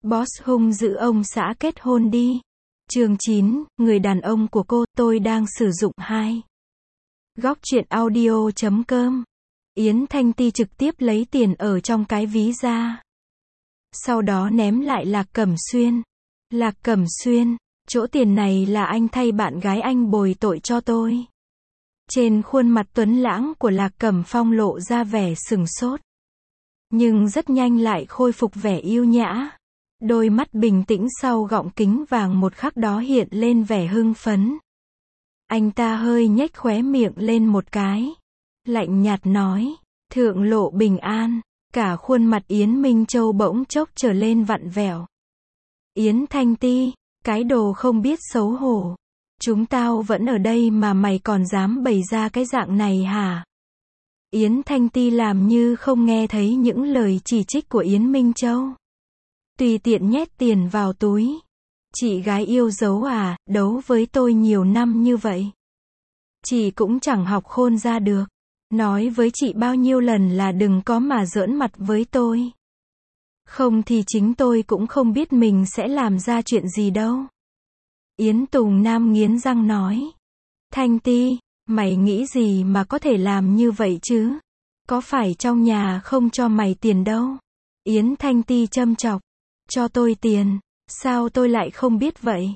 Boss hung dữ ông xã kết hôn đi. Chương 9, người đàn ông của cô, tôi đang sử dụng 2. Góc truyện audio.com. Yến Thanh Ti trực tiếp lấy tiền ở trong cái ví ra. Sau đó ném lại Lạc Cẩm Xuyên. Lạc Cẩm Xuyên, chỗ tiền này là anh thay bạn gái anh bồi tội cho tôi. Trên khuôn mặt tuấn lãng của Lạc Cẩm Phong lộ ra vẻ sừng sốt. Nhưng rất nhanh lại khôi phục vẻ yêu nhã. Đôi mắt bình tĩnh sau gọng kính vàng một khắc đó hiện lên vẻ hưng phấn. Anh ta hơi nhếch khóe miệng lên một cái. Lạnh nhạt nói, thượng lộ bình an. Cả khuôn mặt Yến Minh Châu bỗng chốc trở lên vặn vẹo. Yến Thanh Ti, cái đồ không biết xấu hổ. Chúng tao vẫn ở đây mà mày còn dám bày ra cái dạng này hả? Yến Thanh Ti làm như không nghe thấy những lời chỉ trích của Yến Minh Châu. Tùy tiện nhét tiền vào túi. Chị gái yêu dấu à, đấu với tôi nhiều năm như vậy. Chị cũng chẳng học khôn ra được. Nói với chị bao nhiêu lần là đừng có mà giỡn mặt với tôi. Không thì chính tôi cũng không biết mình sẽ làm ra chuyện gì đâu. Yến Tùng Nam nghiến răng nói. Thanh Ti, mày nghĩ gì mà có thể làm như vậy chứ? Có phải trong nhà không cho mày tiền đâu? Yến Thanh Ti châm chọc. Cho tôi tiền, sao tôi lại không biết vậy?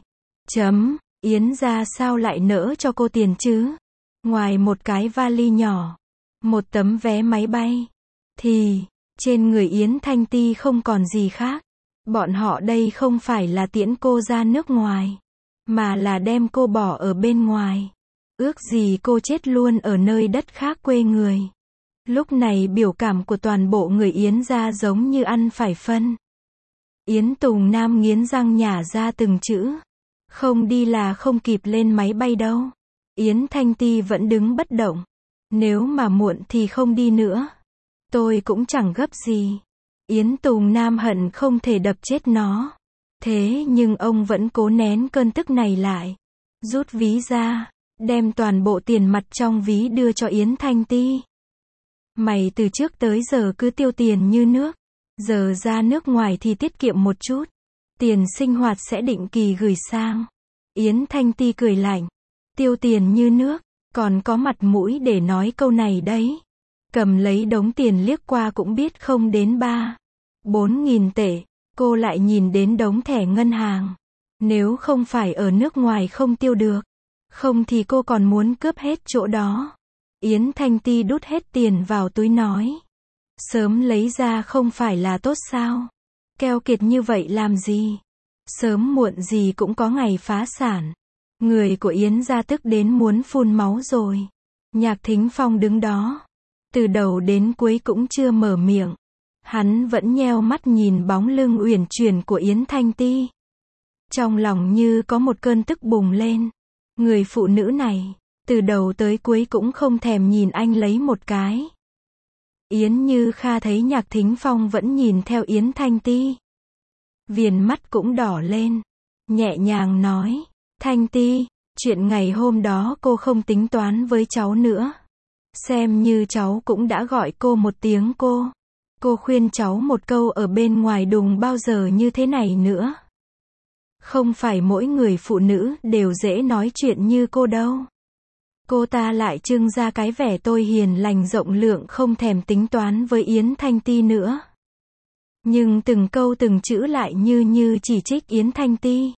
Yến gia sao lại nỡ cho cô tiền chứ? Ngoài một cái vali nhỏ, một tấm vé máy bay, thì trên người Yến Thanh Ti không còn gì khác. Bọn họ đây không phải là tiễn cô ra nước ngoài, mà là đem cô bỏ ở bên ngoài. Ước gì cô chết luôn ở nơi đất khác quê người. Lúc này biểu cảm của toàn bộ người Yến gia giống như ăn phải phân. Yến Tùng Nam nghiến răng nhả ra từng chữ. Không đi là không kịp lên máy bay đâu. Yến Thanh Ti vẫn đứng bất động. Nếu mà muộn thì không đi nữa. Tôi cũng chẳng gấp gì. Yến Tùng Nam hận không thể đập chết nó. Thế nhưng ông vẫn cố nén cơn tức này lại. Rút ví ra, đem toàn bộ tiền mặt trong ví đưa cho Yến Thanh Ti. Mày từ trước tới giờ cứ tiêu tiền như nước. Giờ ra nước ngoài thì tiết kiệm một chút. Tiền sinh hoạt sẽ định kỳ gửi sang. Yến Thanh Ti cười lạnh. Tiêu tiền như nước, còn có mặt mũi để nói câu này đấy. Cầm lấy đống tiền liếc qua cũng biết không đến 3-4 nghìn tệ. Cô lại nhìn đến đống thẻ ngân hàng. Nếu không phải ở nước ngoài không tiêu được, không thì cô còn muốn cướp hết chỗ đó. Yến Thanh Ti đút hết tiền vào túi nói. Sớm lấy ra không phải là tốt sao? Keo kiệt như vậy làm gì? Sớm muộn gì cũng có ngày phá sản. Người của Yến gia tức đến muốn phun máu rồi. Nhạc Thính Phong đứng đó. Từ đầu đến cuối cũng chưa mở miệng. Hắn vẫn nheo mắt nhìn bóng lưng uyển chuyển của Yến Thanh Ti. Trong lòng như có một cơn tức bùng lên. Người phụ nữ này, từ đầu tới cuối cũng không thèm nhìn anh lấy một cái. Yến Như Kha thấy Nhạc Thính Phong vẫn nhìn theo Yến Thanh Ti. Viền mắt cũng đỏ lên. Nhẹ nhàng nói. Thanh Ti, chuyện ngày hôm đó cô không tính toán với cháu nữa. Xem như cháu cũng đã gọi cô một tiếng cô. Cô khuyên cháu một câu ở bên ngoài đừng bao giờ như thế này nữa. Không phải mỗi người phụ nữ đều dễ nói chuyện như cô đâu. Cô ta lại trưng ra cái vẻ tôi hiền lành rộng lượng không thèm tính toán với Yến Thanh Ti nữa. Nhưng từng câu từng chữ lại như chỉ trích Yến Thanh Ti.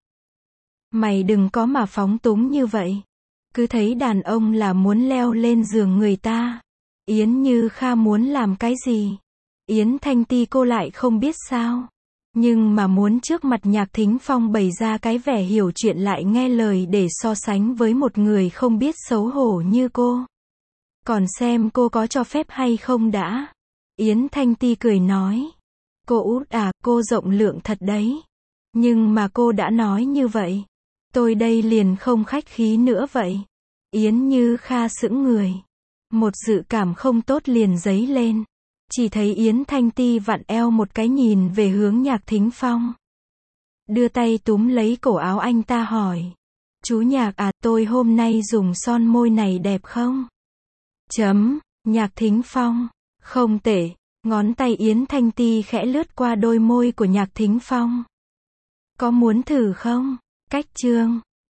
Mày đừng có mà phóng túng như vậy. Cứ thấy đàn ông là muốn leo lên giường người ta. Yến Như Kha muốn làm cái gì? Yến Thanh Ti cô lại không biết sao. Nhưng mà muốn trước mặt Nhạc Thính Phong bày ra cái vẻ hiểu chuyện lại nghe lời để so sánh với một người không biết xấu hổ như cô. Còn xem cô có cho phép hay không đã. Yến Thanh Ti cười nói. Cô út à, cô rộng lượng thật đấy. Nhưng mà cô đã nói như vậy. Tôi đây liền không khách khí nữa vậy. Yến Như Kha sững người. Một dự cảm không tốt liền dấy lên. Chỉ thấy Yến Thanh Ti vặn eo một cái nhìn về hướng Nhạc Thính Phong. Đưa tay túm lấy cổ áo anh ta hỏi. Chú Nhạc à, tôi hôm nay dùng son môi này đẹp không? Nhạc Thính Phong. Không tệ. Ngón tay Yến Thanh Ti khẽ lướt qua đôi môi của Nhạc Thính Phong. Có muốn thử không? Cách chương